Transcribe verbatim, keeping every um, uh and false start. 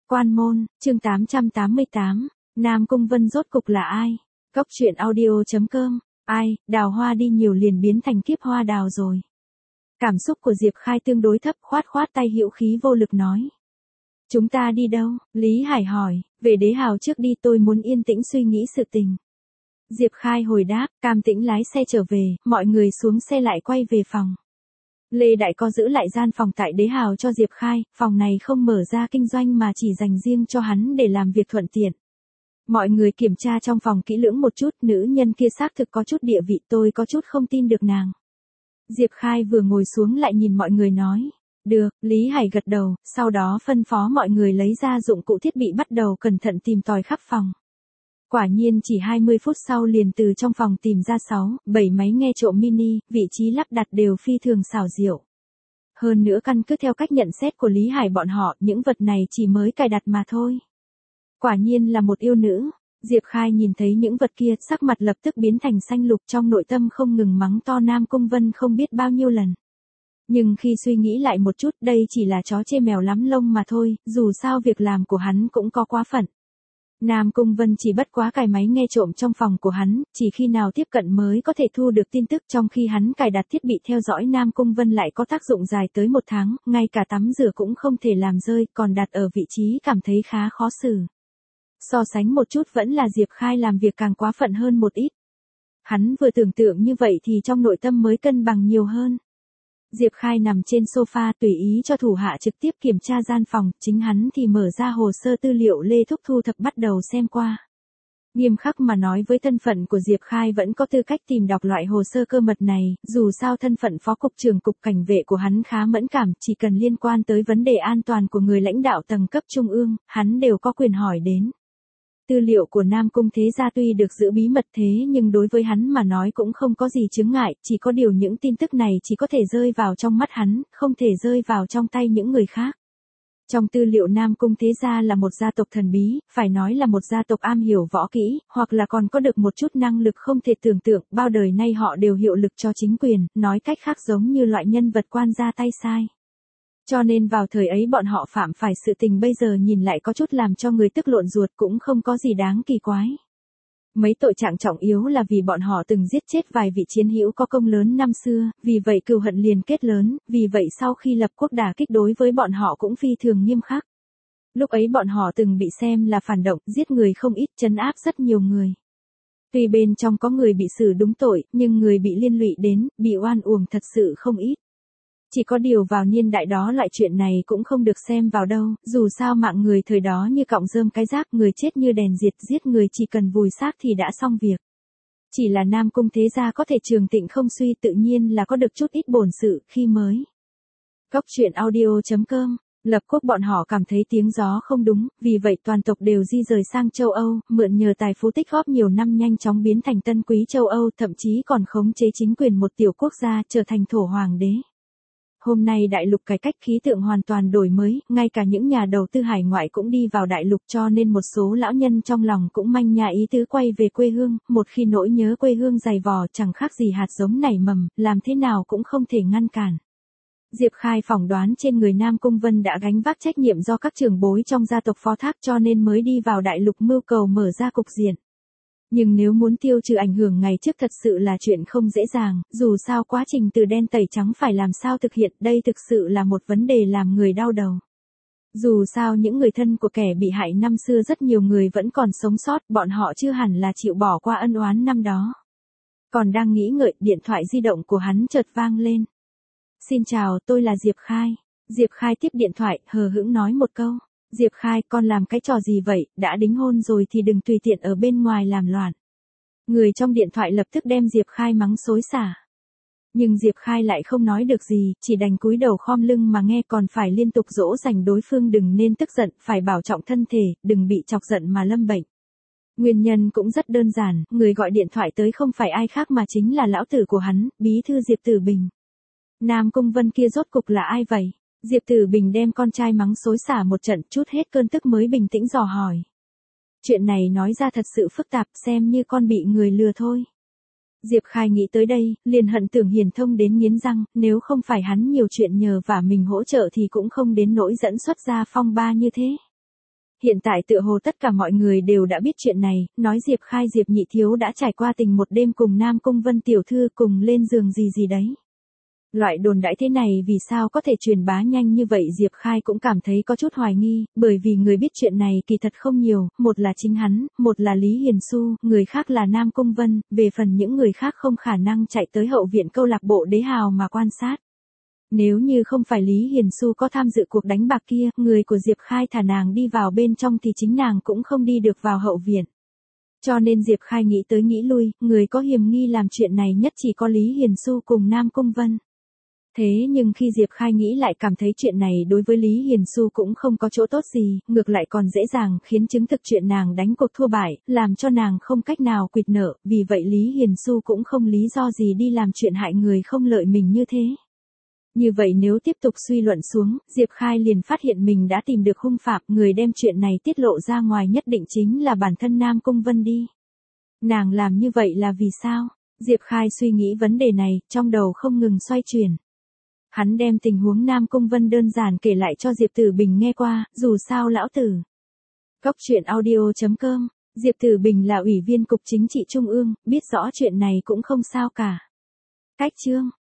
Quan môn, chương tám trăm tám mươi tám, Nam Cung Vân rốt cục là ai? Cốc truyện audio chấm com, ai, đào hoa đi nhiều liền biến thành kiếp hoa đào rồi. Cảm xúc của Diệp Khai tương đối thấp, khoát khoát tay hữu khí vô lực nói. Chúng ta đi đâu? Lý Hải hỏi, về đế hào trước đi, tôi muốn yên tĩnh suy nghĩ sự tình. Diệp Khai hồi đáp, cam tĩnh lái xe trở về, mọi người xuống xe lại quay về phòng. Lê Đại Co giữ lại gian phòng tại đế hào cho Diệp Khai, phòng này không mở ra kinh doanh mà chỉ dành riêng cho hắn để làm việc thuận tiện. Mọi người kiểm tra trong phòng kỹ lưỡng một chút, nữ nhân kia xác thực có chút địa vị, tôi có chút không tin được nàng. Diệp Khai vừa ngồi xuống lại nhìn mọi người nói. Được, Lý Hải gật đầu, sau đó phân phó mọi người lấy ra dụng cụ thiết bị bắt đầu cẩn thận tìm tòi khắp phòng. Quả nhiên chỉ hai mươi phút sau liền từ trong phòng tìm ra sáu, bảy máy nghe trộm mini, vị trí lắp đặt đều phi thường xảo diệu. Hơn nữa căn cứ theo cách nhận xét của Lý Hải bọn họ, những vật này chỉ mới cài đặt mà thôi. Quả nhiên là một yêu nữ. Diệp Khai nhìn thấy những vật kia, sắc mặt lập tức biến thành xanh lục, trong nội tâm không ngừng mắng to Nam Cung Vân không biết bao nhiêu lần. Nhưng khi suy nghĩ lại một chút, đây chỉ là chó chê mèo lắm lông mà thôi, dù sao việc làm của hắn cũng có quá phận. Nam Cung Vân chỉ bất quá cài máy nghe trộm trong phòng của hắn, chỉ khi nào tiếp cận mới có thể thu được tin tức, trong khi hắn cài đặt thiết bị theo dõi Nam Cung Vân lại có tác dụng dài tới một tháng, ngay cả tắm rửa cũng không thể làm rơi, còn đặt ở vị trí cảm thấy khá khó xử. So sánh một chút vẫn là Diệp Khai làm việc càng quá phận hơn một ít. Hắn vừa tưởng tượng như vậy thì trong nội tâm mới cân bằng nhiều hơn. Diệp Khai nằm trên sofa tùy ý cho thủ hạ trực tiếp kiểm tra gian phòng, chính hắn thì mở ra hồ sơ tư liệu Lê Thúc thu thập bắt đầu xem qua. Nghiêm khắc mà nói, với thân phận của Diệp Khai vẫn có tư cách tìm đọc loại hồ sơ cơ mật này, dù sao thân phận phó cục trưởng cục cảnh vệ của hắn khá mẫn cảm, chỉ cần liên quan tới vấn đề an toàn của người lãnh đạo tầng cấp trung ương, hắn đều có quyền hỏi đến. Tư liệu của Nam Cung Thế Gia tuy được giữ bí mật thế nhưng đối với hắn mà nói cũng không có gì chướng ngại, chỉ có điều những tin tức này chỉ có thể rơi vào trong mắt hắn, không thể rơi vào trong tay những người khác. Trong tư liệu Nam Cung Thế Gia là một gia tộc thần bí, phải nói là một gia tộc am hiểu võ kỹ, hoặc là còn có được một chút năng lực không thể tưởng tượng, bao đời nay họ đều hiệu lực cho chính quyền, nói cách khác giống như loại nhân vật quan ra tay sai. Cho nên vào thời ấy bọn họ phạm phải sự tình bây giờ nhìn lại có chút làm cho người tức lộn ruột, cũng không có gì đáng kỳ quái. Mấy tội trạng trọng yếu là vì bọn họ từng giết chết vài vị chiến hữu có công lớn năm xưa, vì vậy cừu hận liền kết lớn, vì vậy sau khi lập quốc đả kích đối với bọn họ cũng phi thường nghiêm khắc. Lúc ấy bọn họ từng bị xem là phản động, giết người không ít, trấn áp rất nhiều người. Tuy bên trong có người bị xử đúng tội, nhưng người bị liên lụy đến, bị oan uổng thật sự không ít. Chỉ có điều vào niên đại đó loại chuyện này cũng không được xem vào đâu, dù sao mạng người thời đó như cọng rơm cái rác, người chết như đèn diệt, giết người chỉ cần vùi xác thì đã xong việc. Chỉ là Nam Cung Thế Gia có thể trường tịnh không suy, tự nhiên là có được chút ít bổn sự khi mới. Cốc truyện audio chấm com, lập quốc bọn họ cảm thấy tiếng gió không đúng, vì vậy toàn tộc đều di rời sang châu Âu, mượn nhờ tài phú tích góp nhiều năm nhanh chóng biến thành tân quý châu Âu, thậm chí còn khống chế chính quyền một tiểu quốc gia, trở thành thổ hoàng đế. Hôm nay đại lục cải cách khí tượng hoàn toàn đổi mới, ngay cả những nhà đầu tư hải ngoại cũng đi vào đại lục, cho nên một số lão nhân trong lòng cũng manh nha ý tứ quay về quê hương, một khi nỗi nhớ quê hương dày vò chẳng khác gì hạt giống nảy mầm, làm thế nào cũng không thể ngăn cản. Diệp Khai phỏng đoán trên người Nam Cung Vân đã gánh vác trách nhiệm do các trưởng bối trong gia tộc phó thác, cho nên mới đi vào đại lục mưu cầu mở ra cục diện. Nhưng nếu muốn tiêu trừ ảnh hưởng ngày trước thật sự là chuyện không dễ dàng, dù sao quá trình từ đen tẩy trắng phải làm sao thực hiện, đây thực sự là một vấn đề làm người đau đầu. Dù sao những người thân của kẻ bị hại năm xưa rất nhiều người vẫn còn sống sót, bọn họ chưa hẳn là chịu bỏ qua ân oán năm đó. Còn đang nghĩ ngợi, điện thoại di động của hắn chợt vang lên. Xin chào, tôi là Diệp Khai. Diệp Khai tiếp điện thoại, hờ hững nói một câu. Diệp Khai, con làm cái trò gì vậy, đã đính hôn rồi thì đừng tùy tiện ở bên ngoài làm loạn. Người trong điện thoại lập tức đem Diệp Khai mắng xối xả. Nhưng Diệp Khai lại không nói được gì, chỉ đành cúi đầu khom lưng mà nghe, còn phải liên tục dỗ dành đối phương đừng nên tức giận, phải bảo trọng thân thể, đừng bị chọc giận mà lâm bệnh. Nguyên nhân cũng rất đơn giản, người gọi điện thoại tới không phải ai khác mà chính là lão tử của hắn, bí thư Diệp Tử Bình. Nam Cung Vân kia rốt cục là ai vậy? Diệp Tử Bình đem con trai mắng xối xả một trận, chút hết cơn tức mới bình tĩnh dò hỏi. Chuyện này nói ra thật sự phức tạp, xem như con bị người lừa thôi. Diệp Khai nghĩ tới đây, liền hận Tưởng Hiền Thông đến nghiến răng, nếu không phải hắn nhiều chuyện nhờ và mình hỗ trợ thì cũng không đến nỗi dẫn xuất ra phong ba như thế. Hiện tại tựa hồ tất cả mọi người đều đã biết chuyện này, nói Diệp Khai Diệp Nhị Thiếu đã trải qua tình một đêm cùng Nam Cung Vân tiểu thư cùng lên giường gì gì đấy. Loại đồn đãi thế này vì sao có thể truyền bá nhanh như vậy Diệp Khai cũng cảm thấy có chút hoài nghi, bởi vì người biết chuyện này kỳ thật không nhiều, một là chính hắn, một là Lý Hiền Xu, người khác là Nam Cung Vân, về phần những người khác không khả năng chạy tới hậu viện câu lạc bộ Đế Hào mà quan sát. Nếu như không phải Lý Hiền Xu có tham dự cuộc đánh bạc kia, người của Diệp Khai thả nàng đi vào bên trong thì chính nàng cũng không đi được vào hậu viện. Cho nên Diệp Khai nghĩ tới nghĩ lui, người có hiềm nghi làm chuyện này nhất chỉ có Lý Hiền Xu cùng Nam Cung Vân. Thế nhưng khi Diệp Khai nghĩ lại cảm thấy chuyện này đối với Lý Hiền Xu cũng không có chỗ tốt gì, ngược lại còn dễ dàng khiến chứng thực chuyện nàng đánh cuộc thua bại, làm cho nàng không cách nào quỵt nợ, vì vậy Lý Hiền Xu cũng không lý do gì đi làm chuyện hại người không lợi mình như thế. Như vậy nếu tiếp tục suy luận xuống, Diệp Khai liền phát hiện mình đã tìm được hung phạm, người đem chuyện này tiết lộ ra ngoài nhất định chính là bản thân Nam Cung Vân đi. Nàng làm như vậy là vì sao? Diệp Khai suy nghĩ vấn đề này, trong đầu không ngừng xoay chuyển. Hắn đem tình huống Nam Cung Vân đơn giản kể lại cho Diệp Tử Bình nghe qua, dù sao lão tử. Cốc truyện audio chấm com, Diệp Tử Bình là ủy viên Cục Chính trị Trung ương, biết rõ chuyện này cũng không sao cả. Cách chương